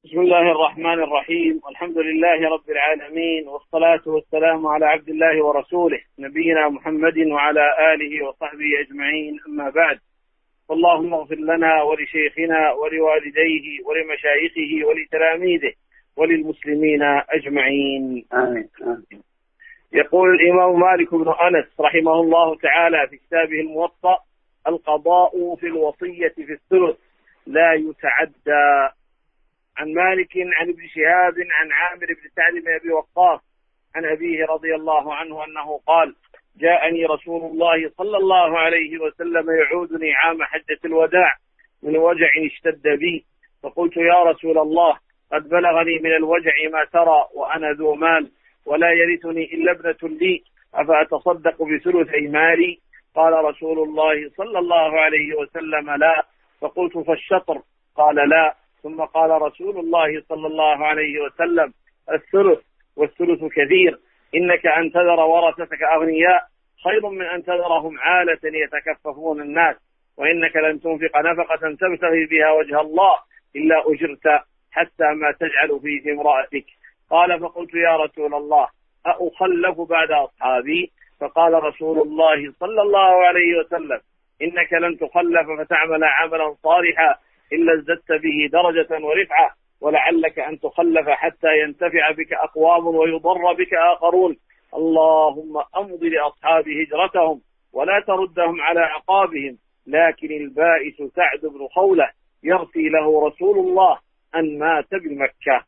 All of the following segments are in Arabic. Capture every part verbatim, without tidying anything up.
بسم الله الرحمن الرحيم، والحمد لله رب العالمين، والصلاة والسلام على عبد الله ورسوله نبينا محمد وعلى آله وصحبه أجمعين، أما بعد. اللهم اغفر لنا ولشيخنا ولوالديه ولمشايخه ولتلاميذه وللمسلمين أجمعين، آمين. آمين. يقول الإمام مالك بن أنس رحمه الله تعالى في كتابه الموطأ: القضاء في الوصية في الثلث لا يتعدى. عن مالك عن ابن شهاب عن عامر بن سعد بن أبي وقاص عن أبيه رضي الله عنه أنه قال: جاءني رسول الله صلى الله عليه وسلم يعودني عام حجة الوداع من وجع اشتد بي، فقلت: يا رسول الله، قد بلغني من الوجع ما ترى وأنا ذو مال ولا يرثني إلا ابنة لي، أفأتصدق بثلثي مالي؟ قال رسول الله صلى الله عليه وسلم: لا. فقلت: فالشطر؟ قال: لا. ثم قال رسول الله صلى الله عليه وسلم: الثلث، والثلث كثير، إنك أن تذر ورثتك أغنياء خير من أن تذرهم عالة يتكففون الناس، وإنك لن تنفق نفقة تبتغي بها وجه الله إلا أجرت حتى ما تجعل في امرأتك. قال: فقلت: يا رسول الله، أخلف بعد أصحابي؟ فقال رسول الله صلى الله عليه وسلم: إنك لن تخلف فتعمل عملا صالحا إلا ازددت به درجة ورفعة، ولعلك أن تخلف حتى ينتفع بك أقوام ويضر بك آخرون. اللهم أمض لأصحاب هجرتهم ولا تردهم على عقابهم، لكن البائس سعد بن خولة يرثي له رسول الله أن مات بمكة.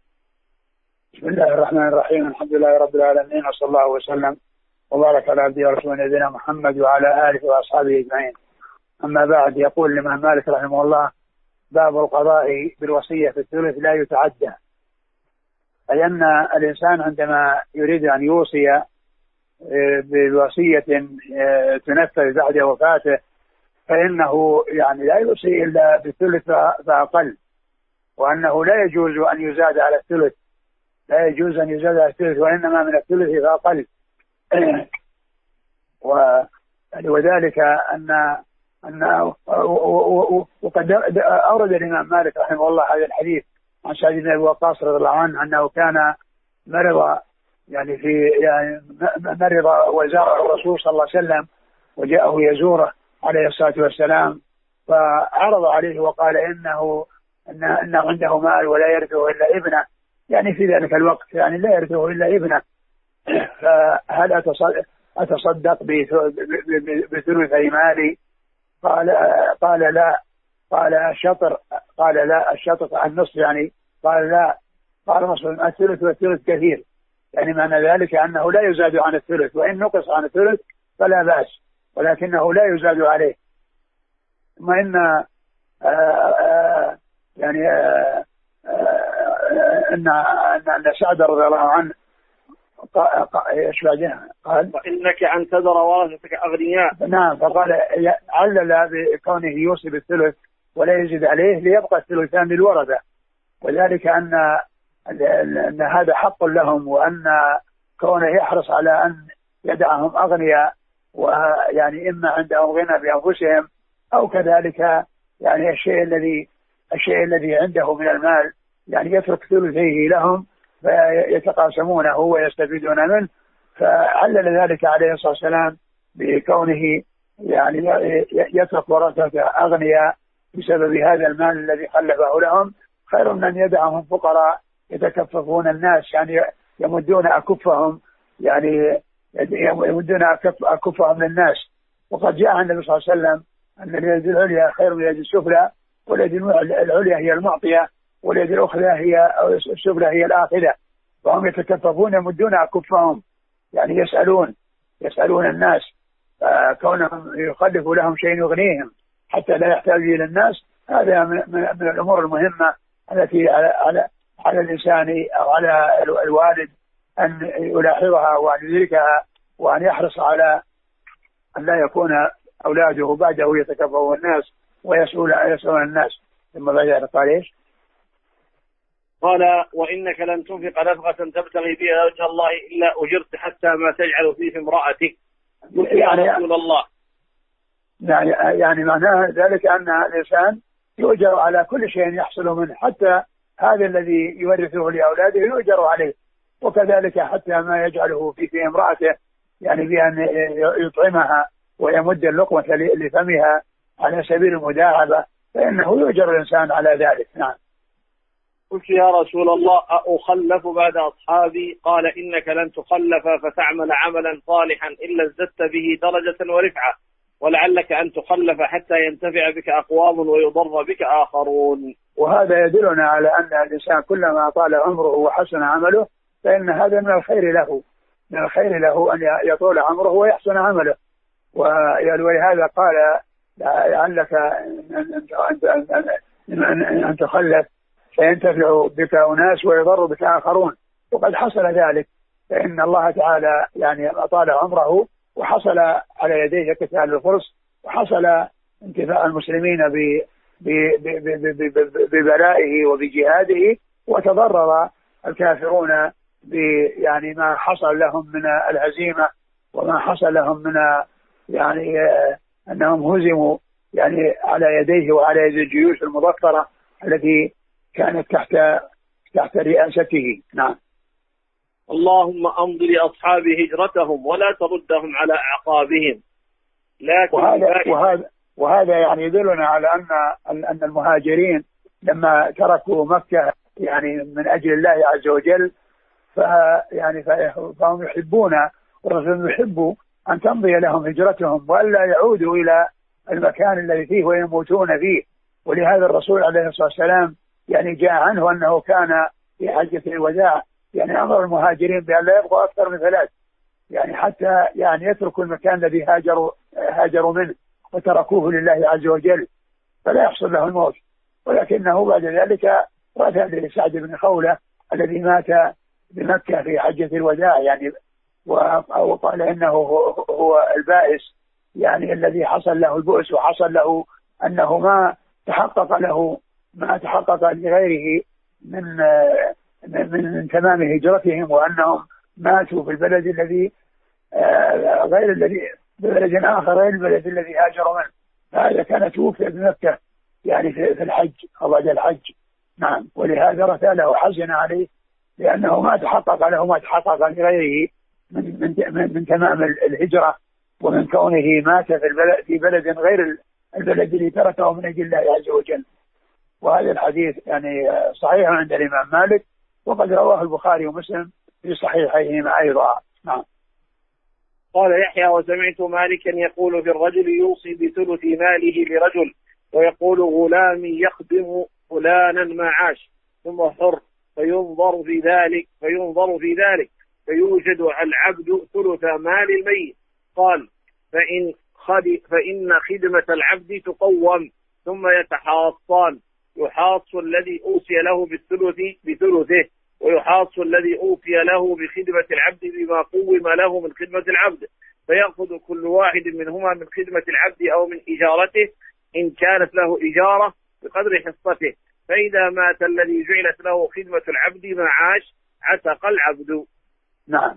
بسم الله الرحمن الرحيم، الحمد لله رب العالمين، وصلى الله وسلم وبارك على عبده ورسوله نبينا محمد وعلى آله وأصحابه أجمعين، أما بعد. يقول الإمام مالك رحمه الله: باب القضاء بالوصية في الثلث لا يتعدى. أي أن الإنسان عندما يريد أن يوصي بوصية تنفذ بعد وفاته فإنه يعني لا يوصي إلا بالثلث فأقل، وأنه لا يجوز أن يزاد على الثلث، لا يجوز أن يزاد على الثلث، وإنما من الثلث فأقل. وذلك أن أن وقد أورد الإمام مالك رحمه الله هذا الحديث عن سعد بن أبي وقاص رضي الله عنه أنه كان مرض، يعني في يعني مرض وزاره الرسول صلى الله عليه وسلم وجاءه يزوره عليه الصلاة والسلام، فعرض عليه وقال إنه إن إن عنده مال ولا يرثه إلا ابنه، يعني في ذلك الوقت يعني لا يرثه إلا ابنه، فهل أتصدق بثلثي مالي؟ قال قال لا. قال الشطر؟ قال لا. الشطر النصف يعني؟ قال لا. قال نصف الثلث، والثلث كثير، يعني معنى ذلك أنه لا يزاد عن الثلث، وإن نقص عن الثلث فلا بأس، ولكنه لا يزاد عليه. ثم إن آآ آآ يعني آآ إن أن سعد رضي الله عنه ايش بعدها؟ قال: وإنك أن تذر ورثتك أغنياء. نعم، فقال علل بكونه يوصي بالثلث ولا يزيد عليه ليبقى الثلثان للورثة، وذلك أن أن هذا حق لهم، وأن كونه يحرص على أن يدعهم أغنياء، ويعني إما عندهم غنى بأنفسهم أو كذلك يعني الشيء الذي الشيء الذي عنده من المال يعني يترك ثلثيه لهم فيتقاسمونه ويستفيدون منه، فعلل ذلك عليه الصلاة والسلام بكونه يعني يترك ورثته أغنياء بسبب هذا المال الذي خلفه لهم، خير من أن يدعهم فقراء يتكففون الناس، يعني يمدون أكفهم يعني يمدون أكفهم للناس. وقد جاء النبي صلى الله عليه وسلم أن اليد العليا خير من اليد السفلى، واليد العليا هي المعطية، واليد الأخرى هي أو السفلى هي الآخذة، فهم يتكففون يمدون أكفهم، يعني يسألون يسألون الناس، كونهم يخلف لهم شيء يغنيهم حتى لا يحتاج إلى الناس. هذا من, من الأمور المهمة التي على, على, على الإنسان أو على الوالد أن يلاحظها وأن يدركها، وأن يحرص على أن لا يكون أولاده بعده يتكففون الناس ويسألون يسألون الناس. ثم بعد ذلك قال إيش؟ قال: وإنك لن تنفق نفقة تبتغي بها وجه الله إلا أجرت حتى ما تجعل في امرأتك. يعني يا رسول الله، يعني يعني معناه ذلك أن الإنسان يؤجر على كل شيء يحصل منه، حتى هذا الذي يورثه لأولاده يؤجر عليه. وكذلك حتى ما يجعله في في امرأته، يعني بأن يطعمها ويمد اللقمة لفمها على سبيل المداعبة، فإنه يؤجر الإنسان على ذلك. نعم. قلت يا رسول الله أخلف بعد أصحابي؟ قال إنك لن تخلف فتعمل عملا صالحا إلا ازددت به درجة ورفعة، ولعلك أن تخلف حتى ينتفع بك أقوام ويضر بك آخرون. وهذا يدلنا على أن الإنسان كلما طال عمره وحسن عمله فإن هذا من الخير له، من الخير له أن يطول عمره ويحسن عمله. ولهذا قال لعلك أن تخلف فينتفع بك أناس ويضر بك آخرون، وقد حصل ذلك، فإن الله تعالى يعني أطال عمره وحصل على يديه قتال الفرس، وحصل انتفاع المسلمين ببلائه وبجهاده، وتضرر الكافرون يعني ما حصل لهم من الهزيمة وما حصل لهم من يعني أنهم هزموا يعني على يديه وعلى يد الجيوش المضطرة التي كانت تحت تحت رئاسته. نعم. اللهم أمض لأصحاب هجرتهم ولا تردهم على أعقابهم. لكن وهذا, وهذا, وهذا يعني يدلنا على أن أن المهاجرين لما تركوا مكة يعني من أجل الله عز وجل، فيعني فهم يحبون، والرسول يحب أن تمضي لهم هجرتهم وألا يعودوا إلى المكان الذي فيه ويموتون فيه. ولهذا الرسول عليه الصلاة والسلام يعني جاء عنه أنه كان في حجة الوداع يعني أمر المهاجرين بأن لا يبقوا أكثر من ثلاث، يعني حتى يعني يتركوا المكان الذي هاجروا هاجروا منه وتركوه لله عز وجل فلا يحصل له الموت. ولكنه بعد ذلك رثى لسعد بن خولة الذي مات بمكة في حجة الوداع يعني، وقال إنه هو البائس يعني الذي حصل له البؤس، وحصل له أنه ما تحقق له ما تحقق لغيره من من, من تمام هجرتهم، وأنهم ماتوا في البلد الذي غير الذي ببلد آخر غير البلد الذي هاجروا منه. هذا كان توفي بمكة يعني في الحج أو بعد الحج. نعم. ولهذا رثى له حزن عليه لأنه ما تحقق له ما تحقق لغيره من من من تمام الهجرة، ومن كونه مات في البلد في بلد غير البلد الذي تركه من أجل الله عز وجل. وهذا الحديث يعني صحيح عند الإمام مالك، وقد رواه البخاري ومسلم في صحيحيهما أيضا. نعم. قال يحيى وسمعت مالكا يقول في الرجل يوصي بثلث ماله لرجل، ويقول غلامي يخدم فلانا ما عاش ثم حر، فينظر في ذلك فينظر في ذلك فيوجد العبد ثلث مال الميت. قال فإن خد فإن خدمة العبد تقوم ثم يتحاصان، يحاص الذي أوصي له بالثلث بثلثه، ويحاص الذي أوصي له بخدمة العبد بما قوم له من خدمة العبد، فيأخذ كل واحد منهما من خدمة العبد أو من إجارته إن كانت له إجارة بقدر حصته، فإذا مات الذي جعلت له خدمة العبد معاش عتق العبد. نعم.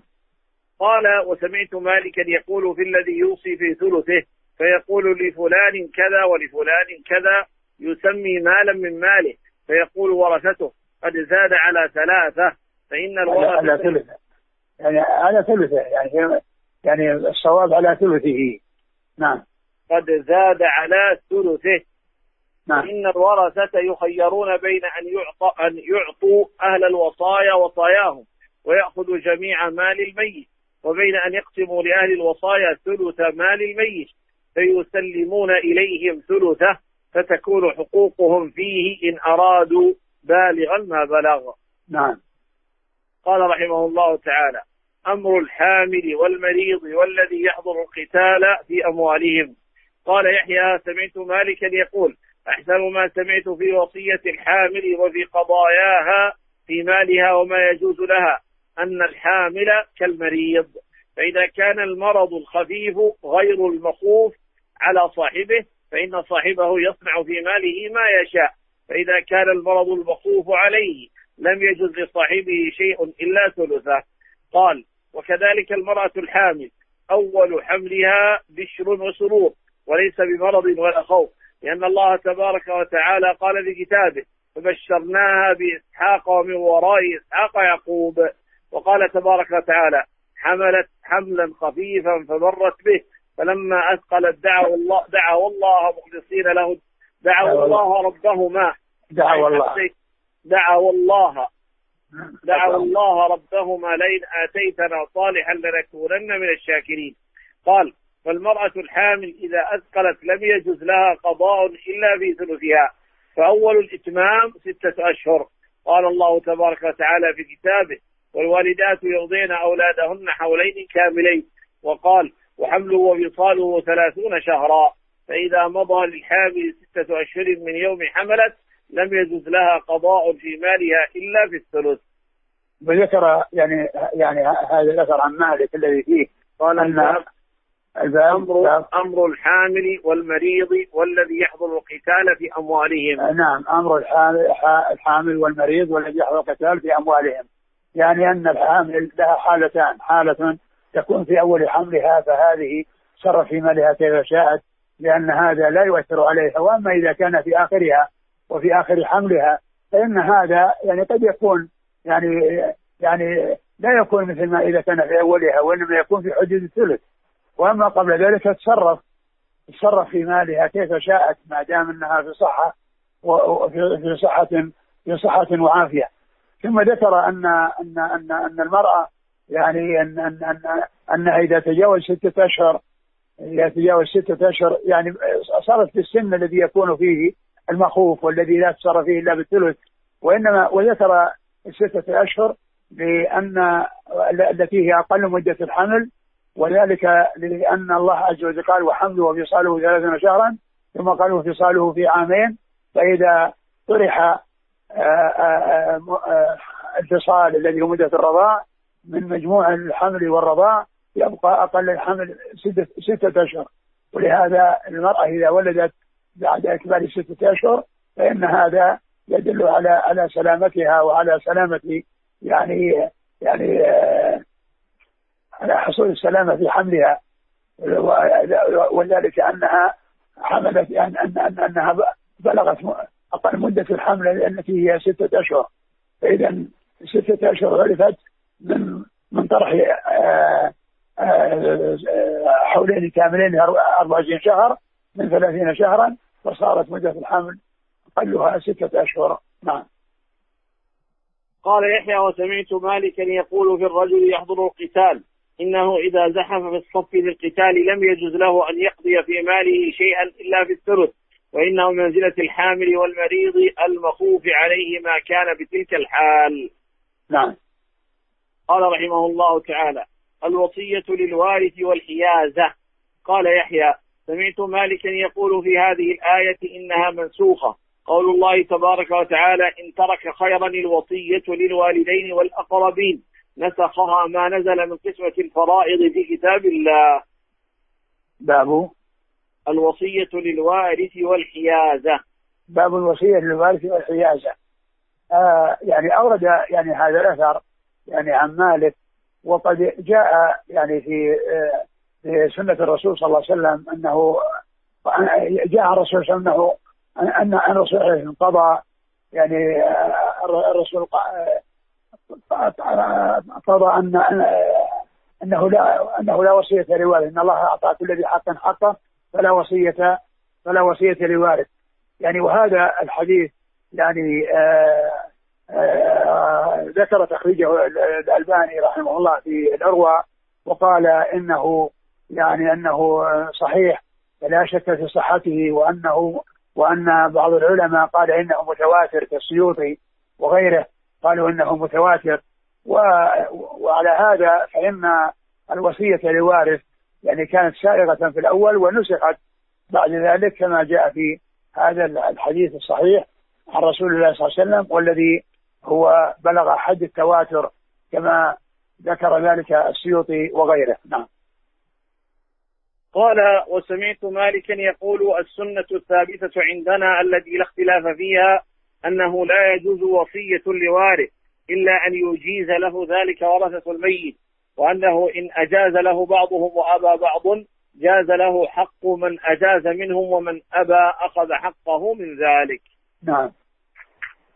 قال وسمعت مالكا يقول في الذي يوصي في ثلثه، فيقول لفلان كذا ولفلان كذا، يسمي مالا من ماله، فيقول ورثته قد زاد على ثلاثة، فإن الورثة على ثلثة يعني على ثلثة يعني يعني الصواب على ثلثه. نعم. قد زاد على ثلثه. نعم. إن الورثة يخيرون بين أن يعطى أن يعطوا أهل الوصايا وصاياهم ويأخذوا جميع مال الميت، وبين أن يقسموا لأهل الوصايا ثلث مال الميت فيسلمون إليهم ثلثه، فتكون حقوقهم فيه إن أرادوا بالغا ما بلغ. نعم. قال رحمه الله تعالى: أمر الحامل والمريض والذي يحضر القتال في أموالهم. قال يحيى: سمعت مالكا يقول: أحسن ما سمعت في وصية الحامل وفي قضاياها في مالها وما يجوز لها أن الحامل كالمريض، فإذا كان المرض الخفيف غير المخوف على صاحبه فإن صاحبه يصنع في ماله ما يشاء، فإذا كان المرض المخوف عليه لم يجوز لصاحبه شيء إلا ثلثه. قال: وكذلك المرأة الحامل أول حملها بشر وسرور وليس بمرض ولا خوف، لأن الله تبارك وتعالى قال في كتابه: فبشرناها بإسحاق ومن وراء إسحاق يعقوب. وقال تبارك وتعالى: حملت حملا خفيفا فمرت به فلما أثقلت دعوا الله دعوا الله مخلصين له دعوا الله ربهما دعوا الله دعوا الله دعوا الله ربهما لئن آتيتنا صالحا لنكونن من الشاكرين. قال: فالمرأة الحامل إذا أثقلت لم يجوز لها قضاء إلا في ثلثها، فأول الإتمام ستة أشهر. قال الله تبارك وتعالى في كتابه: والوالدات يرضين أولادهن حولين كاملين. وقال: وحمله وفصاله ثلاثون شهرا، فإذا مضى للحامل ستة أشهر من يوم حملت لم يجوز لها قضاء في مالها إلا في الثلث. وذكر يعني يعني هذا ذكر عن مالك الذي فيه قال أن أمر, أمر الحامل والمريض والذي يحضر القتال في أموالهم. نعم، أمر الحامل, الحامل والمريض والذي يحضر القتال في أموالهم، يعني أن الحامل لها حالتان: حالة تكون في أول حملها فهذه صرف في مالها كيف شاءت لأن هذا لا يؤثر عليها، وأما إذا كان في آخرها وفي آخر حملها فإن هذا يعني قد يكون يعني يعني لا يكون مثل ما إذا كان في أولها، وإنما يكون في حدود الثلث. وأما قبل ذلك تصرف تصرف في مالها كيف شاءت ما دام أنها في صحة وفي في صحة في صحة وعافية. ثم ذكر أن أن أن أن المرأة يعني أن أن أن أنها إذا تجاوز ستة أشهر إذا تجاوز ستة أشهر يعني صارت في السن الذي يكون فيه المخوف والذي لا تصرف فيه إلا بالثلث. وإنما وذكر الستة أشهر لأن التي هي أقل مدة الحمل، وذلك لأن الله عز وجل قال: وحمله وفصاله ثلاثين شهرا، ثم قال: وفصاله في عامين. فإذا طرح الفصال الذي هو مدة الرضاع من مجموع الحمل والرضاع يبقى أقل الحمل ستة, ستة أشهر. ولهذا المرأة إذا ولدت بعد إكمال ستة أشهر فإن هذا يدل على على سلامتها وعلى سلامة يعني يعني على حصول السلامة في حملها، وذلك أنها حملت أن أن أن أنها بلغت أقل مدة الحمل التي هي ستة أشهر. فإذا ستة أشهر عرفت من من طرح حولين كاملين أربعة وعشرين شهر من ثلاثين شهرا، وصارت مدة الحمل أقلها ستة أشهر. نعم. قال يحيى: وسمعت مالكا يقول في الرجل يحضر القتال إنه إذا زحف في الصف للقتال لم يجوز له أن يقضي في ماله شيئا إلا في الثلث، وإنه منزلة الحامل والمريض المخوف عليه ما كان بتلك الحال. نعم. قال رحمه الله تعالى: الوصية للوارث والحيازة. قال يحيى: سمعت مالكا يقول في هذه الآية إنها منسوخة، قول الله تبارك وتعالى: إن ترك خيرا الوصية للوالدين والأقربين، نسخها ما نزل من قسمة الفرائض في كتاب الله. باب الوصية للوارث والحيازة. باب الوصية للوارث والحيازة. آه يعني أورد يعني هذا الأثر يعني عن مالك، وقد جاء يعني في آه في سنة الرسول صلى الله عليه وسلم أنه جاء الرسول صلى الله عليه وسلم أن أن الرسول قضى يعني آه الرسول قضى أن أنه لا أنه لا وصية لوارث، إن الله أعطى كل ذي حق حقه فلا وصية فلا وصية لوارث. يعني وهذا الحديث يعني آآ آآ ذكر تخريجه الألباني رحمه الله في الأروى، وقال إنه يعني أنه صحيح لا شك في صحته، وأنه وأن بعض العلماء قال إنه متواتر كالسيوطي وغيره قالوا إنه متواتر. وعلى هذا فإن الوصية لوارث يعني كانت سائغة في الأول ونسخت بعد ذلك كما جاء في هذا الحديث الصحيح عن رسول الله صلى الله عليه وسلم، والذي هو بلغ حد التواتر كما ذكر ذلك السيوطي وغيره. نعم. قال: وسمعت مالكا يقول: السنة الثابتة عندنا التي لا اختلاف فيها أنه لا يجوز وصية لوارث إلا أن يجيز له ذلك ورثة الميت، وأنه إن أجاز له بعضهم وأبى بعض جاز له حق من أجاز منهم، ومن أبى أخذ حقه من ذلك. نعم.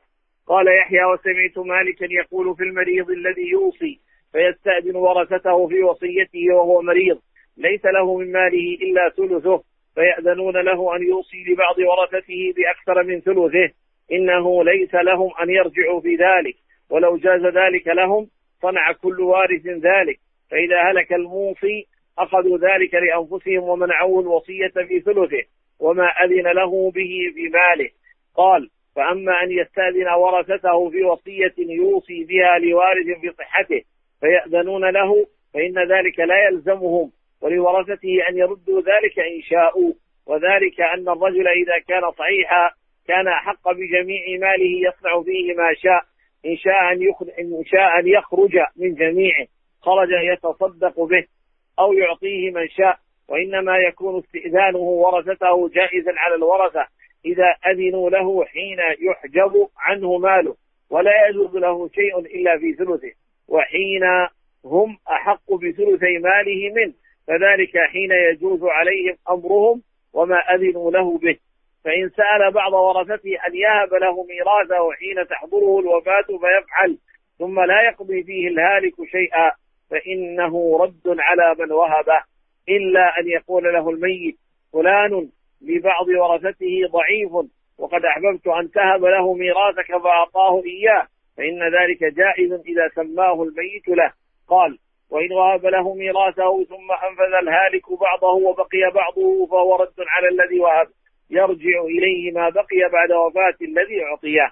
قال يحيى وسمعت مالكا يقول في المريض الذي يوصي فيستأذن ورثته في وصيته وهو مريض ليس له من ماله إلا ثلثه فيأذنون له أن يوصي لبعض ورثته بأكثر من ثلثه إنه ليس لهم أن يرجعوا في ذلك، ولو جاز ذلك لهم صنع كل وارث ذلك، فإذا هلك الموصي أخذوا ذلك لأنفسهم ومنعوه الوصية في ثلثه وما أذن له به في ماله. قال فأما أن يستأذن ورثته في وصية يوصي بها لوارث في صحته فيأذنون له فإن ذلك لا يلزمهم، ولورثته أن يردوا ذلك إن شاءوا، وذلك أن الرجل إذا كان صحيحا كان أحق بجميع ماله يصنع فيه ما شاء، إن شاء أن, إن شاء أن يخرج من جميعه خرج يتصدق به أو يعطيه من شاء، وإنما يكون استئذانه ورثته جائزا على الورثة إذا أذنوا له حين يحجب عنه ماله ولا يجوز له شيء إلا في ثلثه، وحين هم أحق بثلثي ماله منه فذلك حين يجوز عليهم أمرهم وما أذنوا له به. فإن سأل بعض ورثته أن يهب له ميراثه حين تحضره الوفاة فيفعل ثم لا يقضي فيه الهالك شيئا فإنه رد على من وهبه، إلا أن يقول له الميت فلان لبعض ورثته ضعيف وقد أحببت أن تهب له ميراثك فأعطاه إياه، فإن ذلك جائز إذا سماه الميت له. قال وإن وهب له ميراثه ثم أنفذ الهالك بعضه وبقي بعضه فهو رد على الذي وهب، يرجع إليه ما بقي بعد وفاة الذي أعطيه.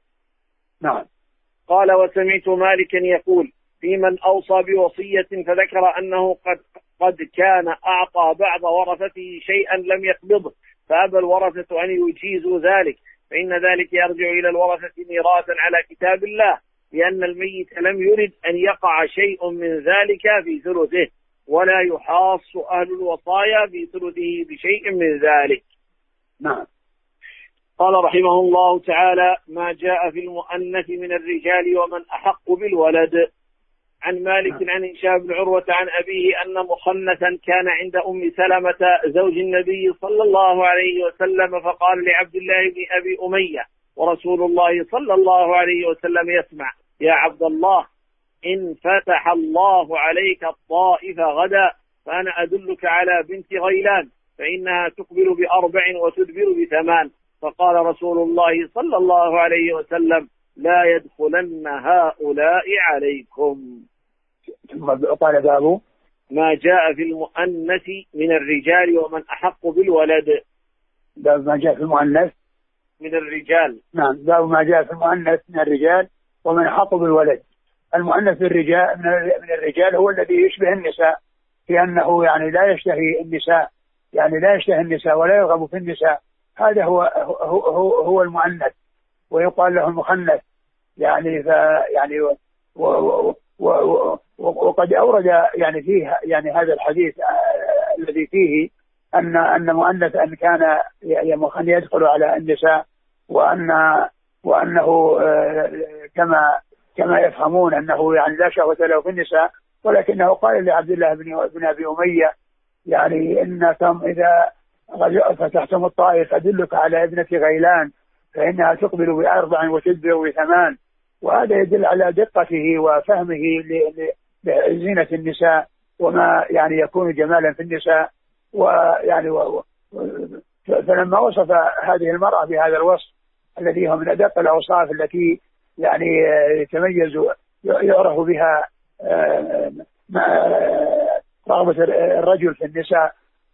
نعم. قال وسمعت مالكا يقول في من أوصى بوصية فذكر أنه قد, قد كان أعطى بعض ورثته شيئا لم يقبضه فأبى الورثة أن يجيزوا ذلك، فإن ذلك يرجع إلى الورثة ميراثا على كتاب الله، لأن الميت لم يرد أن يقع شيء من ذلك في ثلثه، ولا يحاص أهل الوصايا في ثلثه بشيء من ذلك. نعم. قال رحمه الله تعالى ما جاء في المؤنث من الرجال ومن أحق بالولد. عن مالك عن هشام بن عروة عن أبيه أن مخنثا كان عند أم سلمة زوج النبي صلى الله عليه وسلم فقال لعبد الله بن أبي أمية ورسول الله صلى الله عليه وسلم يسمع يا عبد الله إن فتح الله عليك الطائف غدا فأنا أدلك على بنت غيلان فإنها تقبل بأربع وتدبر بثمان، فقال رسول الله صلى الله عليه وسلم لا يدخلن هؤلاء عليكم. ثم قال باب ما جاء في المؤنث من الرجال ومن أحق بالولد. باب ما جاء في المؤنث من الرجال. نعم. باب ما جاء في المؤنث من الرجال ومن أحق بالولد. المؤنث الرجال من الرجال هو الذي يشبه النساء في أنه يعني لا يشتهي النساء، يعني لا يشتهي النساء ولا يرغب في النساء، هذا هو هو هو, هو المؤنث، ويقال له المخنث يعني ف يعني و و و و وقد أورد يعني فيه يعني هذا الحديث الذي فيه أن أن مؤنث أن كان يدخل على النساء، وأن وأنه كما كما يفهمون أنه يعني لا شهوة له في النساء، ولكنه قال لعبد الله بن أبي أمية يعني إنكم إذا فتحتم الطائف أدلك على ابنة غيلان فإنها تقبل بأربع وتدبر بثمان، وهذا يدل على دقته وفهمه لزينة النساء وما يعني يكون جمالا في النساء. ويعني و... فلما وصف هذه المرأة بهذا الوصف الذي هو من أدق الأوصاف التي يعني يتميز يعرف بها رغبة الرجل في النساء،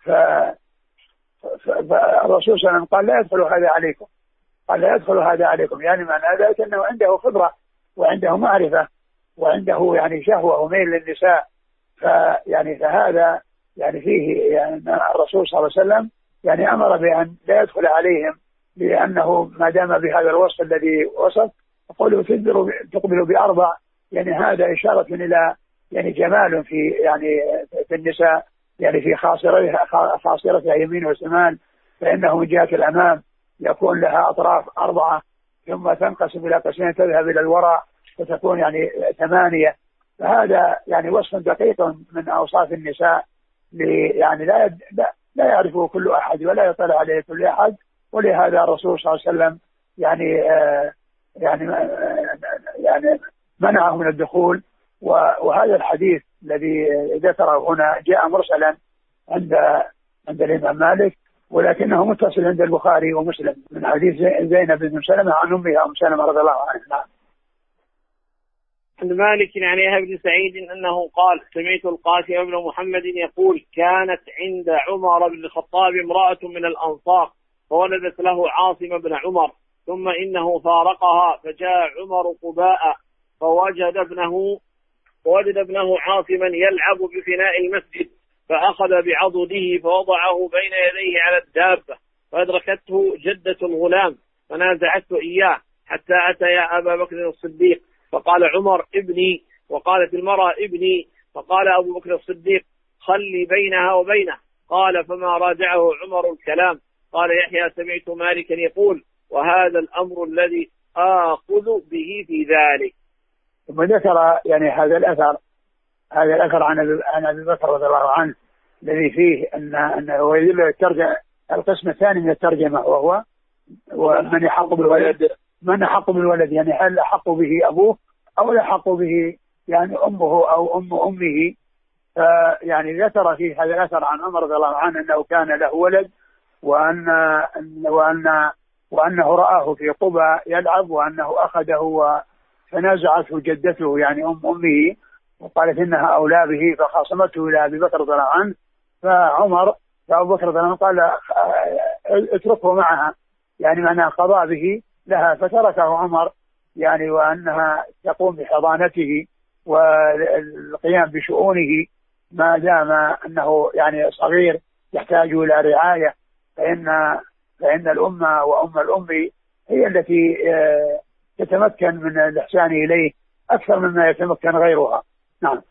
فالرسول صلى الله عليه وسلم قال لا يدخل هذا عليكم، قال لا يدخل هذا عليكم، يعني معنى ذلك أنه عنده خبرة وعنده معرفة وعنده يعني شهوة وميل للنساء، فيعني فهذا يعني فيه يعني الرسول صلى الله عليه وسلم يعني أمر بأن لا يدخل عليهم، لأنه ما دام بهذا الوصف الذي وصف قوله تقبل بأربع، يعني هذا إشارة إلى يعني جمال في يعني في النساء، يعني في خاصرتها خاصرتها يمين وشمال، فإنه من جهة الأمام يكون لها أطراف أربعة ثم تنقسم إلى قسمين تذهب إلى الوراء وتكون يعني ثمانية، فهذا يعني وصف دقيق من أوصاف النساء يعني لا لا يعرفه كل أحد ولا يطلع عليه كل أحد، ولهذا الرسول صلى الله عليه وسلم يعني آه يعني يعني منعه من الدخول. وهذا الحديث الذي ذكره هنا جاء مرسلا عند عند الإمام مالك، ولكنه متصل عند البخاري ومسلم من حديث زينب بن سلمة عن أمها أم سلمة رضي الله عنها. عند مالك عن يحيى بن سعيد أنه قال: سمعت القاسم بن محمد يقول: كانت عند عمر بن الخطاب امرأة من الأنصار فولدت له عاصم بن عمر، ثم إنه فارقها فجاء عمر قباء فوجد ابنه ووجد ابنه عاصما يلعب بفناء المسجد، فأخذ بعضده فوضعه بين يديه على الدابة، فأدركته جدة الغلام فنازعته إياه حتى أتى أبا بكر الصديق، فقال عمر: ابني، وقالت المرأة: ابني، فقال أبو بكر الصديق: خلي بينها وبينه. قال: فما راجعه عمر الكلام. قال يحيى: سمعت مالكا يقول: وهذا الأمر الذي آخذ به في ذلك. ثم ذكر يعني هذا الأثر هذا الأثر عن عن أبي بكر رضي الله عنه الذي فيه أن أنه يدل الترجمة القسم الثاني من الترجمة، وهو ومن يحق بالولد من يحق بالولد، يعني هل أحق به أبوه أو يحق به يعني أمه أو أم أمه. يعني ذكر في هذا الأثر عن عمر رضي الله عنه أنه كان له ولد، وأن وأن وأنه رآه في قبى يلعب، وأنه أخذه فنازعته جدته يعني أم أمه وقالت إنها أولى به، فخاصمته إلى أبي بكر رضي الله عنه. فعمر فأبو بكر رضي الله عنه قال: اتركه معها، يعني معناه قضى به لها، فتركه عمر يعني وأنها تقوم بحضانته والقيام بشؤونه ما دام أنه يعني صغير يحتاج إلى رعاية، فإن فإن الأمة وأم الأم هي التي تتمكن من الإحسان إليه أكثر مما يتمكن غيرها. نعم.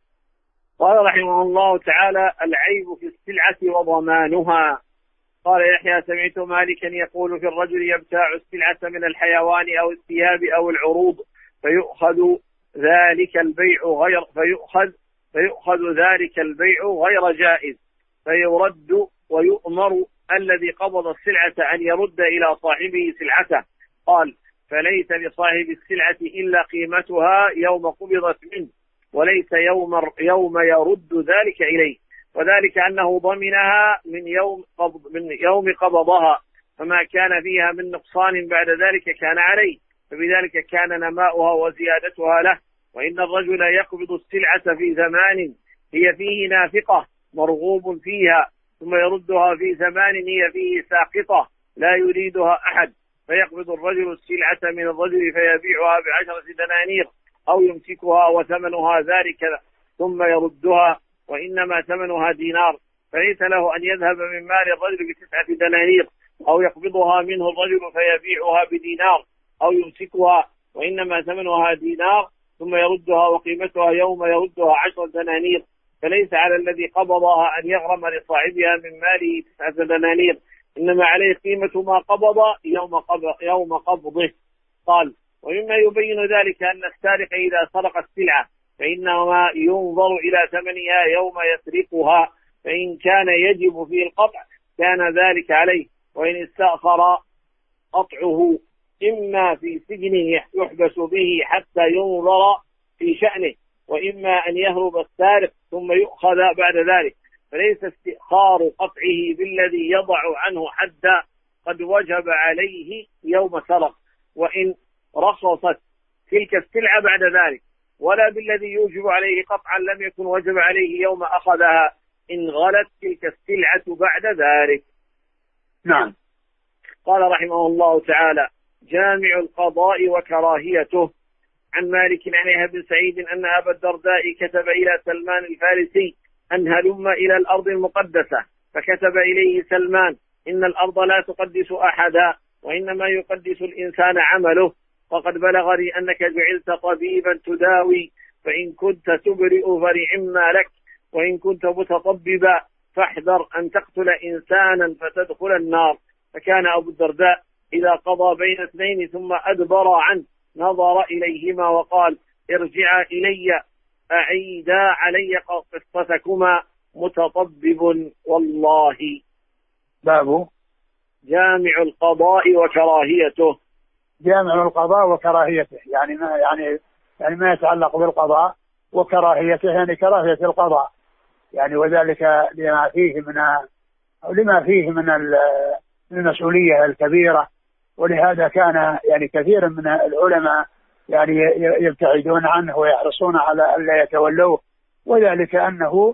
قال رحمه الله تعالى: العيب في السلعة وضمانها. قال يحيى: سمعت مالكا يقول: في الرجل يبتاع السلعة من الحيوان أو الثياب أو العروض فيؤخذ ذلك البيع غير فيؤخذ فيؤخذ ذلك البيع غير جائز، فيرد ويؤمر الذي قبض السلعة أن يرد إلى صاحبه سلعته. قال: فليس لصاحب السلعة إلا قيمتها يوم قبضت منه، وليس يوم يوم يرد ذلك إليه، وذلك أنه ضمنها من يوم قبض من يوم قبضها، فما كان فيها من نقصان بعد ذلك كان عليه، فبذلك كان نماؤها وزيادتها له. وإن الرجل يقبض السلعة في زمان هي فيه نافقة مرغوب فيها، ثم يردها في زمان هي فيه ساقطة لا يريدها أحد، فيقبض الرجل السلعة من الرجل فيبيعها بعشرة دنانير أو يمسكها وثمنها ذلك ثم يردها، وإنما ثمنها دينار، فليس له أن يذهب من مال الرجل بتسعة دنانير أو يقبضها منه الرجل فيبيعها بدينار أو يمسكها، وإنما ثمنها دينار ثم يردها وقيمتها يوم يردها عشر دنانير، فليس على الذي قبضها أن يغرم لصاحبها من ماله تسعة دنانير، إنما عليه قيمة ما قبض يوم قبض يوم قبضه. قال: ومما يبين ذلك أن السارق إذا سرق السلعة فإنما ينظر إلى ثمنها يوم يسرقها، فإن كان يجب فيه القطع كان ذلك عليه، وإن استأخر قطعه إما في سجن يحبس به حتى ينظر في شأنه، وإما أن يهرب السارق ثم يؤخذ بعد ذلك، فليس استئخار قطعه بالذي يضع عنه حدا قد وجب عليه يوم سرق، وإن رخصت تلك السلعة بعد ذلك، ولا بالذي يوجب عليه قطعا لم يكن وجب عليه يوم أخذها إن غلت تلك السلعة بعد ذلك. نعم. قال رحمه الله تعالى: جامع القضاء وكراهيته. عن مالك عن يحيى بن سعيد أن أبا الدرداء كتب إلى سلمان الفارسي أن هلم إلى الأرض المقدسة، فكتب إليه سلمان: إن الأرض لا تقدس أحدا، وإنما يقدس الإنسان عمله، وقد بلغني أنك جعلت طبيبا تداوي، فإن كنت تبرئ فنعما لك، وإن كنت متطببا فاحذر أن تقتل إنسانا فتدخل النار. فكان أبو الدرداء إذا قضى بين اثنين ثم أدبر عنه نظر إليهما وقال: ارجعا إلي أعيدا علي قصتكما متطبب والله. باب جامع القضاء وكراهيته. جامع القضاء وكراهيته، يعني ما يعني يعني ما يتعلق بالقضاء وكراهيته، يعني كراهية القضاء يعني، وذلك لما فيه من أو لما فيه من المسؤولية الكبيرة. ولهذا كان يعني كثير من العلماء يعني يبتعدون عنه ويحرصون على ألا يتولوه، وذلك أنه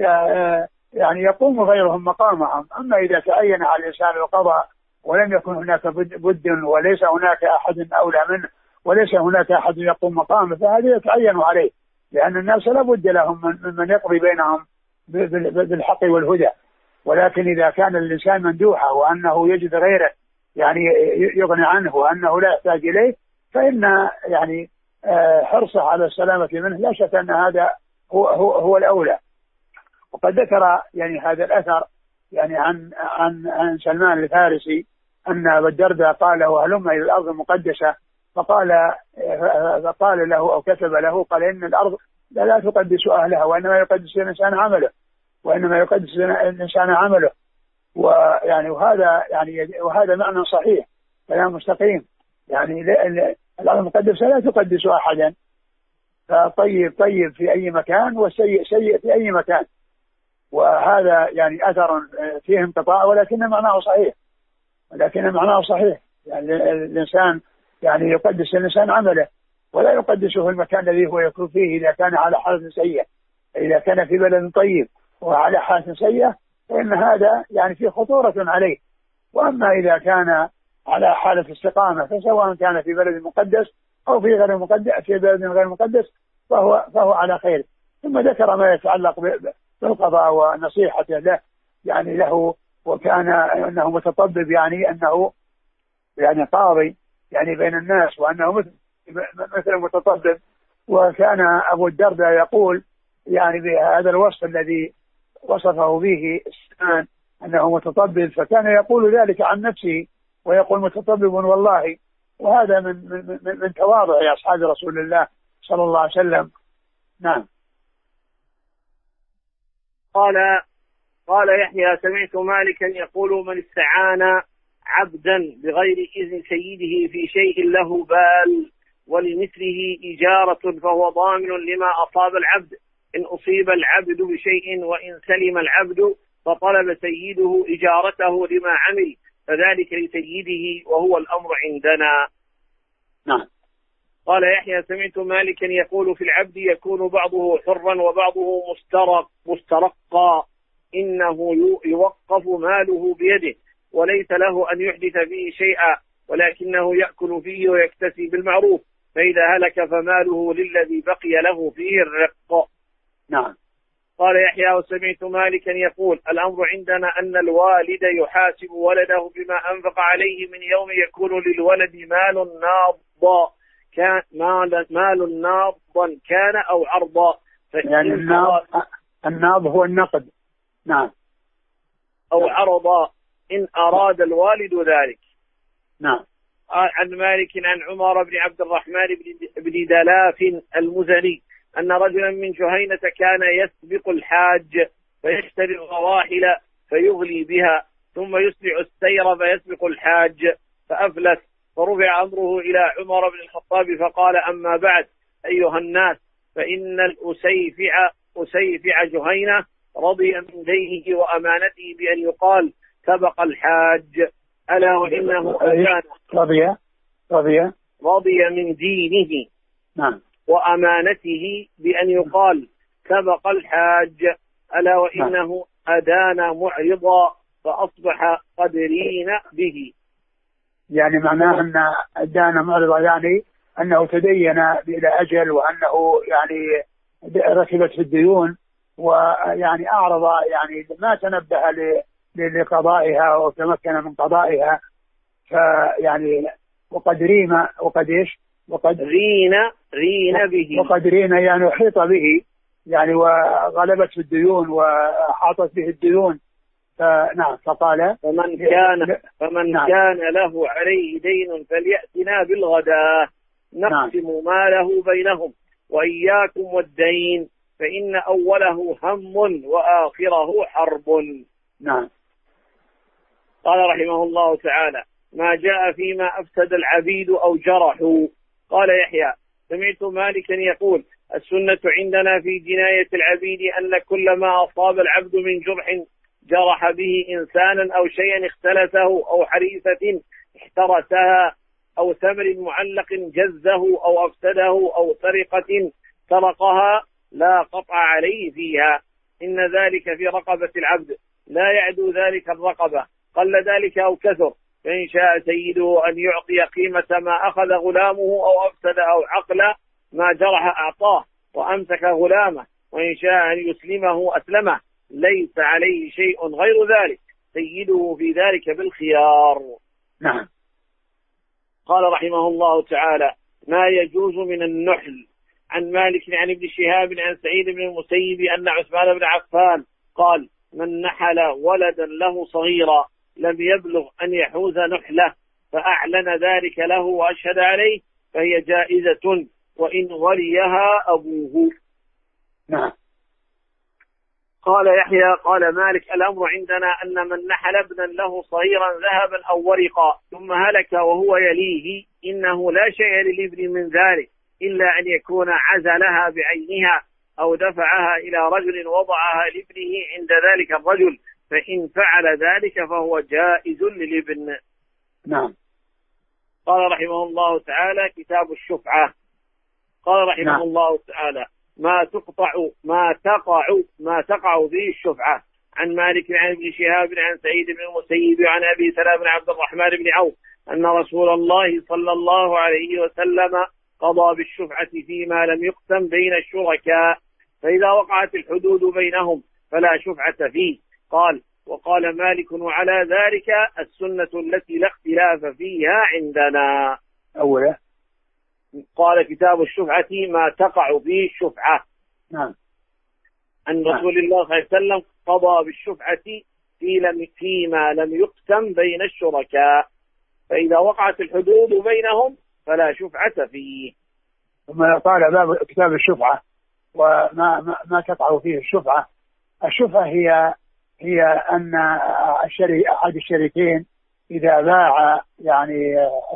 يعني يقوم غيرهم مقامهم. أما إذا تعين على الإنسان القضاء ولم يكن هناك بد وليس هناك أحد أولى منه وليس هناك أحد يقوم مقامه، فهذا يتعين عليه، لأن الناس لا بد لهم من من يقضي بينهم بالحق والهدى. ولكن إذا كان الإنسان مندوحا وأنه يجد غيره يعني يغني عنه وأنه لا يحتاج إليه، فإن يعني حرصه على السلامة منه لا شك أن هذا هو, هو, هو الأولى. وقد ذكر يعني هذا الأثر يعني عن عن عن سلمان الفارسي أن أبا الدرداء قال له هلم إلى الأرض المقدسة، فقال فقال له أو كتب له قال إن الأرض لا, لا تقدس أهلها، وإنما يقدس الإنسان عمله وإنما يقدس الإنسان عمله. ويعني وهذا يعني وهذا معنى صحيح كلام مستقيم، يعني الأرض المقدسة لا تقدس أحدا، فطيب طيب في أي مكان والسيء سيء في أي مكان. وهذا يعني أثر فيه انقطاع ولكن معناه صحيح، ولكن معناه صحيح يعني الإنسان يعني يقدس الإنسان عمله ولا يقدسه المكان الذي هو يكون فيه إذا كان على حالة سيئة. إذا كان في بلد طيب وعلى حالة سيئة فإن هذا يعني فيه خطورة عليه. وأما إذا كان على حالة استقامة فسواء كان في بلد مقدس أو في غير مقدس في بلد غير مقدس فهو فهو على خير. ثم ذكر ما يتعلق بالقضاء ونصيحته له يعني له، وكان أنه متطبب يعني أنه يعني قاضي يعني بين الناس، وأنه مثل مثل المتطبب. وكان أبو الدرداء يقول يعني بهذا الوصف الذي وصفه به السلمان أنه متطبب، فكان يقول ذلك عن نفسه ويقول متطبب والله. وهذا من من من, من تواضع أصحاب رسول الله صلى الله عليه وسلم. نعم. قال قال يحيى سمعت مالكا يقول من استعان عبدا بغير إذن سيده في شيء له بال ولمثله إجارة فهو ضامن لما أصاب العبد إن أصيب العبد بشيء، وإن سلم العبد فطلب سيده إجارته لما عمل فذلك لسيده وهو الأمر عندنا. نعم. قال يحيى سمعت مالكا يقول في العبد يكون بعضه حرا وبعضه مسترق مسترقا إنه يوقف ماله بيده وليس له أن يحدث فيه شيئا، ولكنه يأكل فيه ويكتسي بالمعروف، فإذا هلك فماله للذي بقي له فيه الرق. نعم. قال يحيى وسمعت مالكا يقول الأمر عندنا أن الوالد يحاسب ولده بما أنفق عليه من يوم يكون للولد مال ناضا كان مال مال ناضا كان أو عرضا، يعني الناض الناض هو النقد. نعم. أو عرضا إن أراد الوالد ذلك. نعم. عن مالك عن عمر بن عبد الرحمن بن دلاف المزني أن رجلا من جهينة كان يسبق الحاج فيشتري الرواحل فيغلي بها ثم يسرع السير فيسبق الحاج فأفلس، فرفع أمره إلى عمر بن الخطاب فقال أما بعد أيها الناس فإن الأسيفع أسيفع جهينة رضي من دينه وأمانته بأن يقال سبق الحاج، ألا وإنه كان رضي رضي رضي من دينه نعم وأمانته بأن يقال سبق الحاج، ألا وإنه أدان معرضا فأصبح قدرين به. يعني معناه أن أدان معرضا يعني أنه تدين إلى أجل، وأنه يعني ركبت في الديون ويعني أعرض يعني ما تنبه لقضائها وتمكن من قضائها، فيعني وقد ريم وقد إيش وقد رين رين به وقد رين يعني أحيط به يعني وغلبت في الديون وحاطت به الديون. فنعم. فقال فمن كان فمن نعم. كان له عليه دين فليأتنا بالغداة نقسم نعم. ماله بينهم وإياكم والدين فإن أوله هم وآخره حرب. نعم. قال رحمه الله تعالى ما جاء فيما أفسد العبيد أو جرحوا. قال يحيى: سمعت مالكا يقول: السنة عندنا في جناية العبيد أن كل ما أصاب العبد من جرح جرح به إنسانا أو شيئا اختلسه أو حريثة احترسها أو ثمر معلق جزه أو أفسده أو سرقة سرقها لا قطع عليه فيها، إن ذلك في رقبة العبد لا يعدو ذلك الرقبة، قل ذلك أو كثر، فإن شاء سيده أن يعطي قيمة ما أخذ غلامه أو أفسد أو عقل ما جرح أعطاه وأمسك غلامه، وإن شاء أن يسلمه أسلمه، ليس عليه شيء غير ذلك، سيده في ذلك بالخيار. نعم. قال رحمه الله تعالى: ما يجوز من النحل. عن مالك عن ابن شهاب عن سعيد بن المسيب أن عثمان بن عفان قال: من نحل ولدا له صغيرا لم يبلغ أن يحوز نحله فأعلن ذلك له وأشهد عليه فهي جائزة وإن وليها أبوه. نعم. قال يحيى: قال مالك: الأمر عندنا أن من نحل ابنا له صغيرا ذهبا أو ورقا ثم هلك وهو يليه إنه لا شيء للابن من ذلك إلا أن يكون عزلها بعينها أو دفعها إلى رجل وضعها لابنه عند ذلك الرجل، فإن فعل ذلك فهو جائز للابن. نعم. قال رحمه الله تعالى: كتاب الشفعة. قال رحمه نعم. الله تعالى: ما تقطع ما تقع ما تقع به الشفعة. عن مالك عن ابن شهاب عن سعيد بن المسيب عن أبي سلمة بن عبد الرحمن بن عوف أن رسول الله صلى الله عليه وسلم قضى بالشفعة فيما لم يقسم بين الشركاء، فإذا وقعت الحدود بينهم فلا شفعة فيه. قال: وقال مالك: وعلى ذلك السنة التي لا اختلاف فيها عندنا. أولا قال: كتاب الشفعة ما تقع به الشفعة. نعم. عن رسول الله صلى الله عليه وسلم قضى بالشفعة في لم فيما لم يقسم بين الشركاء، فإذا وقعت الحدود بينهم فلا شفعة فيه. ثم قال: باب كتاب الشفعة وما ما, ما تقع فيه الشفعة. الشفعة هي هي أن أحد الشريكين إذا باع يعني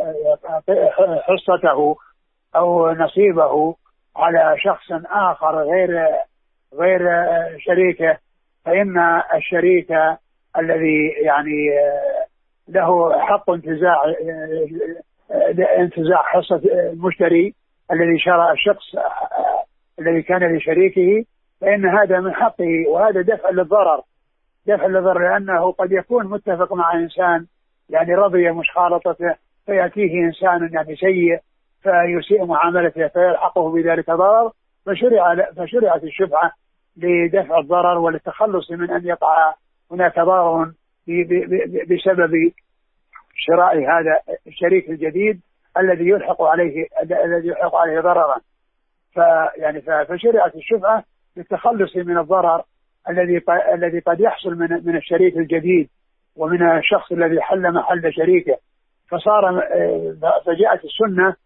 حصته أو نصيبه على شخص آخر غير غير شريكه، فإن الشريك الذي يعني له حق انتزاع انتزاع حصة المشتري الذي شرى الشخص الذي كان لشريكه، فإن هذا من حقه، وهذا دفع للضرر دفع للضرر لأنه قد يكون متفق مع إنسان يعني رضي مشخالطته، فيأتيه إنسان يعني سيء فيسيء معاملته فيلحقه بذلك ضرر، فشرع فشرعت الشفعة لدفع الضرر وللتخلص من أن يقع هناك ضرر بسبب شراء هذا الشريك الجديد الذي يلحق عليه الذي يلحق عليه ضررا. فيعني فشرعت الشفعة للتخلص من الضرر الذي الذي قد يحصل من من الشريك الجديد ومن الشخص الذي حل محل شريكه، فصار فجاءت السنة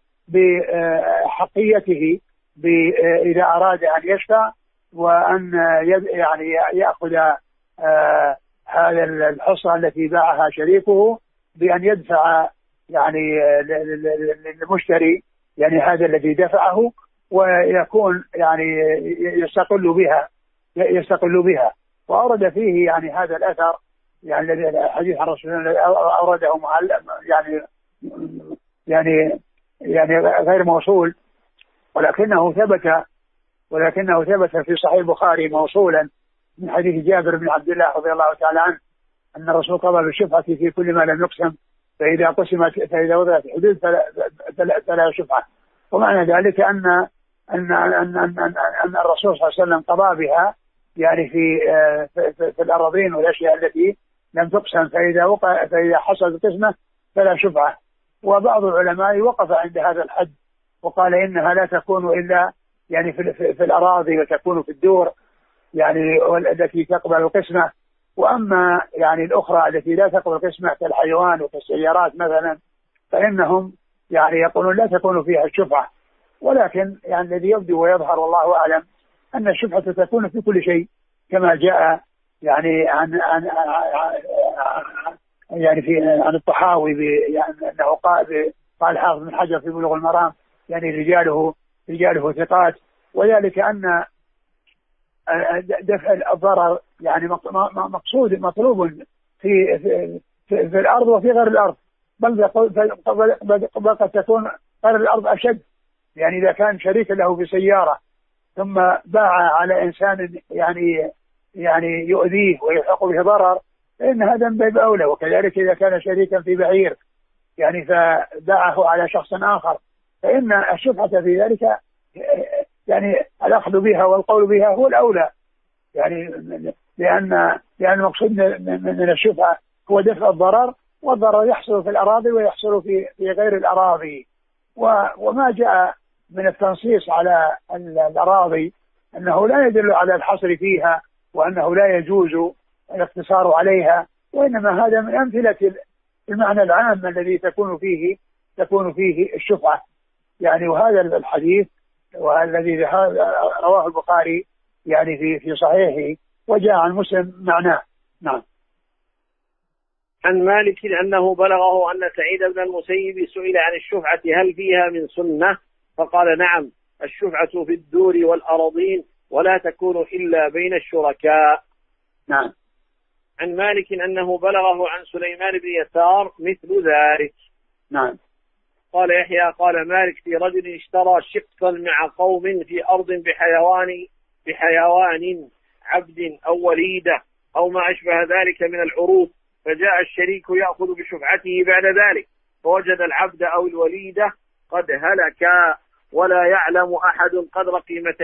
بحقيته إذا أراد أن يشفع وأن يعني يأخذ هذا الحصة التي باعها شريكه بأن يدفع يعني للمشتري يعني هذا الذي دفعه، ويكون يعني يستقل بها يستقل بها. وأورد فيه يعني هذا الأثر يعني الحديث عن رسول الله أورده يعني يعني يعني غير موصول، ولكنه ثبت ولكنه ثبت في صحيح البخاري موصولا من حديث جابر بن عبد الله رضي الله تعالى عنه أن الرسول قضى بالشفعة في كل ما لم يقسم، فإذا قسمت فإذا وضعت الحدود فلا, فلا, فلا شفعة. ومعنى ذلك أن أن أن أن, أن, أن الرسول صلى الله عليه وسلم قضى بها يعني في في, في الأراضين والأشياء التي لم تقسم، فإذا وقع فإذا حصلت قسمة فلا شفعة. وبعض العلماء وقف عند هذا الحد وقال إنها لا تكون إلا يعني في, في, في الأراضي وتكون في الدور يعني التي تقبل القسمة، وأما يعني الأخرى التي لا تقبل القسمة كالحيوان وكالسيارات مثلا فإنهم يعني يقولون لا تكون فيها الشفعة. ولكن يعني الذي يبدو ويظهر والله أعلم أن الشفعة تكون في كل شيء كما جاء يعني عن عن يعني في عن الطحاوي يعني أنه قال قال حافظ بن حجر في بلوغ المرام يعني رجاله رجاله ثقات، وذلك أن دفع الضرر يعني مقصود مطلوب في في, في, في الأرض وفي غير الأرض، بل قد تكون غير الأرض أشد. يعني إذا كان شريك له في سيارة ثم باع على إنسان يعني يعني يؤذيه ويلحق به ضرر، فإن هذا من باب أولى. وكذلك إذا كان شريكا في بعير يعني فباعه على شخص آخر، فإن الشفعة في ذلك يعني الأخذ بها والقول بها هو الأولى، يعني لأن لأن المقصود من الشفعة هو دفع الضرر، والضرر يحصل في الأراضي ويحصل في في غير الأراضي. وما جاء من التنصيص على الأراضي أنه لا يدل على الحصر فيها وأنه لا يجوز الاقتصار عليها، وإنما هذا من أمثلة المعنى العام الذي تكون فيه تكون فيه الشفعة يعني. وهذا الحديث والذي رواه البخاري يعني في في صحيحه، وجاء عن مسلم معناه. نعم. عن مالك أنه بلغه أن سعيد بن المسيب سئل عن الشفعة هل فيها من سنة، فقال نعم، الشفعة في الدور والأراضين ولا تكون إلا بين الشركاء. نعم. عن مالك أنه بلغه عن سليمان بن يسار مثل ذلك. نعم. قال يحيى قال مالك في رجل اشترى شقا مع قوم في أرض بحيوان بحيوان عبد أو وليدة أو ما أشبه ذلك من العروض، فجاء الشريك يأخذ بشفعته بعد ذلك، فوجد العبد أو الوليدة قد هلكا ولا يعلم أحد قدر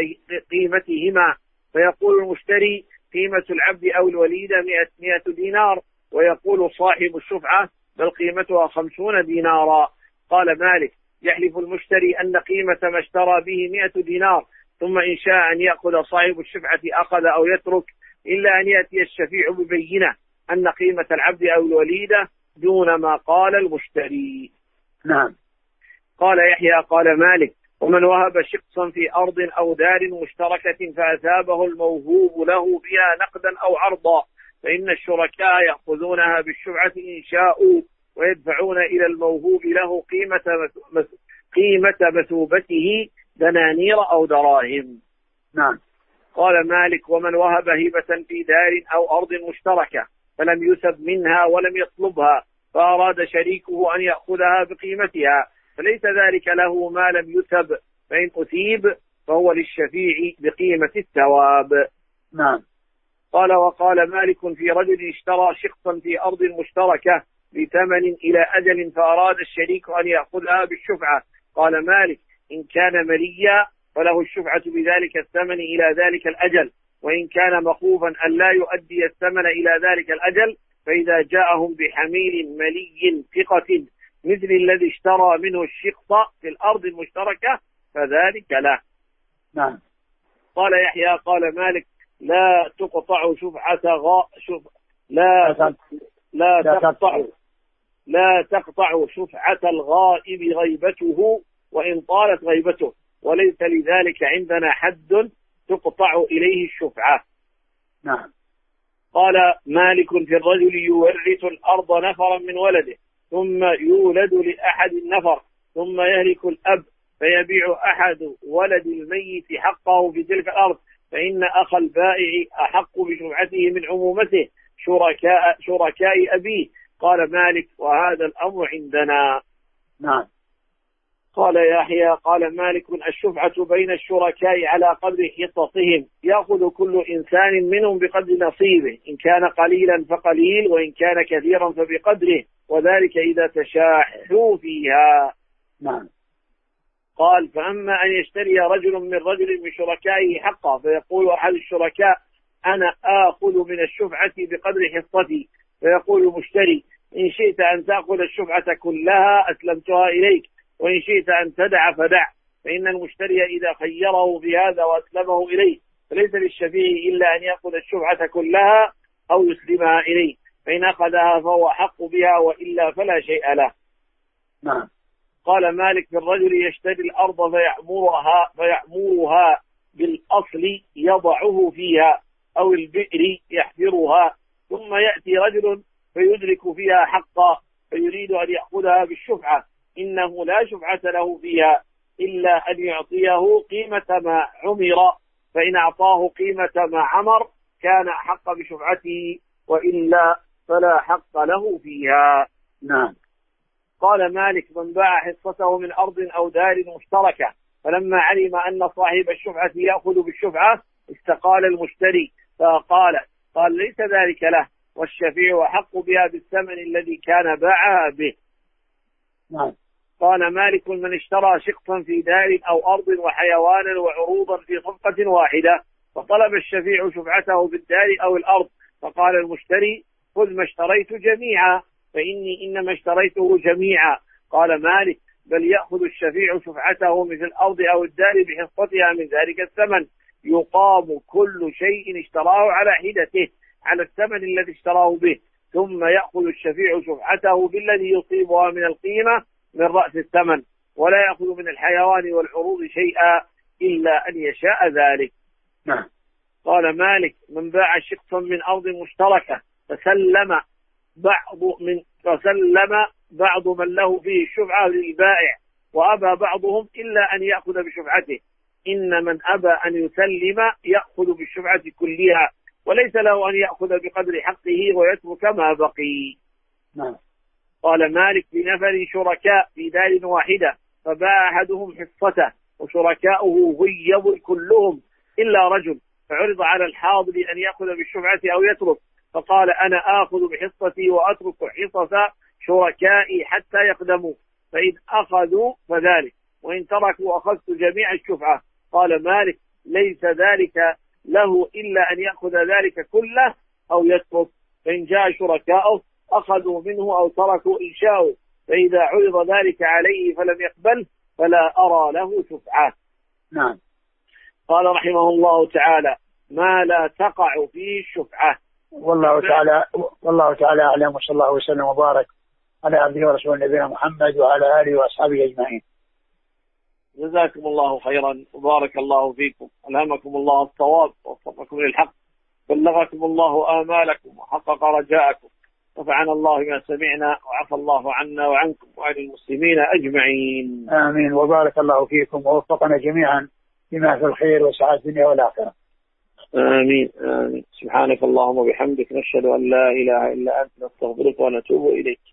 قيمتهما، فيقول المشتري قيمة العبد أو الوليدة مئة دينار، ويقول صاحب الشفعة بل قيمتها خمسون دينارا. قال مالك يحلف المشتري أن قيمة ما اشترى به مئة دينار، ثم إن شاء أن يأخذ صاحب الشفعة أخذ أو يترك، إلا أن يأتي الشفيع ببينة أن قيمة العبد أو الوليدة دون ما قال المشتري. نعم. قال يحيى قال مالك ومن وهب شخصا في أرض أو دار مشتركة فأثابه الموهوب له بها نقدا أو عرضا، فإن الشركاء يأخذونها بالشفعة إن شاءوا، ويدفعون إلى الموهوب له قيمة قيمة مثوبته دنانير أو دراهم. نعم. قال مالك ومن وهب هبة في دار أو أرض مشتركة فلم يثب منها ولم يطلبها، فأراد شريكه أن يأخذها بقيمتها، فليس ذلك له ما لم يثب، فإن أثيب فهو للشفيع بقيمة الثواب. نعم. قال وقال مالك في رجل اشترى شخصا في أرض مشتركة بثمن إلى أجل، فأراد الشريك أن يأخذها بالشفعة. قال مالك إن كان مليا فله الشفعة بذلك الثمن إلى ذلك الأجل، وإن كان مخوفا أن لا يؤدي الثمن إلى ذلك الأجل فإذا جاءهم بحميل ملي ثقة مثل الذي اشترى منه الشخص في الأرض المشتركة فذلك له. نعم. قال يحيى قال مالك لا تقطع شفعة غا شف... لا لا تقطع لا تقطع شفعة الغائب غيبته وإن طالت غيبته، وليس لذلك عندنا حد تقطع إليه الشفعة. نعم. قال مالك في الرجل يورث الأرض نفرا من ولده، ثم يولد لأحد النفر، ثم يهلك الأب فيبيع أحد ولد الميت حقه في تلك الأرض، فإن أخ البائع أحق بشفعته من عمومته شركاء, شركاء أبيه. قال مالك وهذا الأمر عندنا. نعم. قال يحيى قال مالك الشفعة بين الشركاء على قدر حصصهم، يأخذ كل إنسان منهم بقدر نصيبه، إن كان قليلا فقليل وإن كان كثيرا فبقدره، وذلك إذا تشاحوا فيها. نعم. قال فأما أن يشتري رجل من رجل من شركائه حقا، فيقول أحد الشركاء أنا آخذ من الشفعة بقدر حصتي، فيقول المشتري إن شئت أن تأخذ الشفعة كلها أسلمتها إليك، وإن شئت أن تدع فدع، فإن المشتري إذا خيره بهذا وأسلمه إليه فليس للشفيع إلا أن يأخذ الشفعة كلها أو يسلمها إليه، فإن أخذها فهو حق بها وإلا فلا شيء له. نعم. قال مالك في الرجل يشتري الأرض فيعمرها, فيعمرها بالأصل يضعه فيها أو البئر يحفرها، ثم يأتي رجل فيدرك فيها حقا فيريد أن يأخذها بالشفعة إنه لا شفعة له فيها إلا أن يعطيه قيمة ما عمر، فإن أعطاه قيمة ما عمر كان أحق بشفعته، وإلا فلا حق له فيها. نعم. قال مالك: من باع حصته من أرض أو دار مشتركة فلما علم أن صاحب الشفعة يأخذ بالشفعة استقال المشتري فقال قال ليس ذلك له، والشفيع أحق بها بالثمن الذي كان باعها به. نعم. قال مالك: من اشترى شقفا في دار أو أرض وحيوانا وعروضا في صفقة واحدة فطلب الشفيع شفعته بالدار أو الأرض، فقال المشتري: خذ ما اشتريت جميعا فإني إنما اشتريته جميعا. قال مالك: بل يأخذ الشفيع شفعته مثل الأرض أو الدار بحصتها من ذلك الثمن، يقام كل شيء اشتراه على حدته على الثمن الذي اشتراه به، ثم يأخذ الشفيع شفعته بالذي يصيبها من القيمة من رأس الثمن، ولا يأخذ من الحيوان والعروض شيئا إلا أن يشاء ذلك. نعم. قال مالك: من باع شقفا من أرض مشتركة فسلم بعض من فسلم بعض من له فيه الشفعة للبائع وأبى بعضهم إلا أن يأخذ بشفعته، إن من أبى أن يسلم يأخذ بالشفعة كلها، وليس له أن يأخذ بقدر حقه ويترك ما بقي. نعم. قال مالك: بنفر شركاء في دار واحدة فباع أحدهم حصته وشركاؤه غيبوا كلهم إلا رجل، فعرض على الحاضر أن يأخذ بالشفعة أو يترك، فقال: أنا آخذ بحصتي وأترك حصص شركائي حتى يقدموا، فإن أخذوا فذلك، وإن تركوا أخذت جميع الشفعة. قال مالك: ليس ذلك له إلا أن يأخذ ذلك كله أو يترك، فإن جاء شركاؤه أخذوا منه أو تركوا إن شاءوا، فإذا عرض ذلك عليه فلم يقبل فلا أرى له شفعة. نعم. قال رحمه الله تعالى: ما لا تقع فيه الشفعة. والله تعالى والله تعالى أعلم، وصلى الله وسلم وبارك على عبده ورسوله نبينا محمد وعلى آله وأصحابه أجمعين. جزاكم الله خيرا وبارك الله فيكم، ألهمكم الله الصواب ووفقكم للحق، بلغكم الله آمالكم وحقق رجاءكم، نفعنا الله ما سمعنا وعفى الله عنا وعنكم وعن المسلمين أجمعين. آمين. وبارك الله فيكم ووفقنا جميعا بما في الخير وسعادة الدنيا والآخرة. آمين آمين. سبحانك اللهم وبحمدك، نشهد أن لا إله إلا أنت، نستغفرك ونتوب إليك.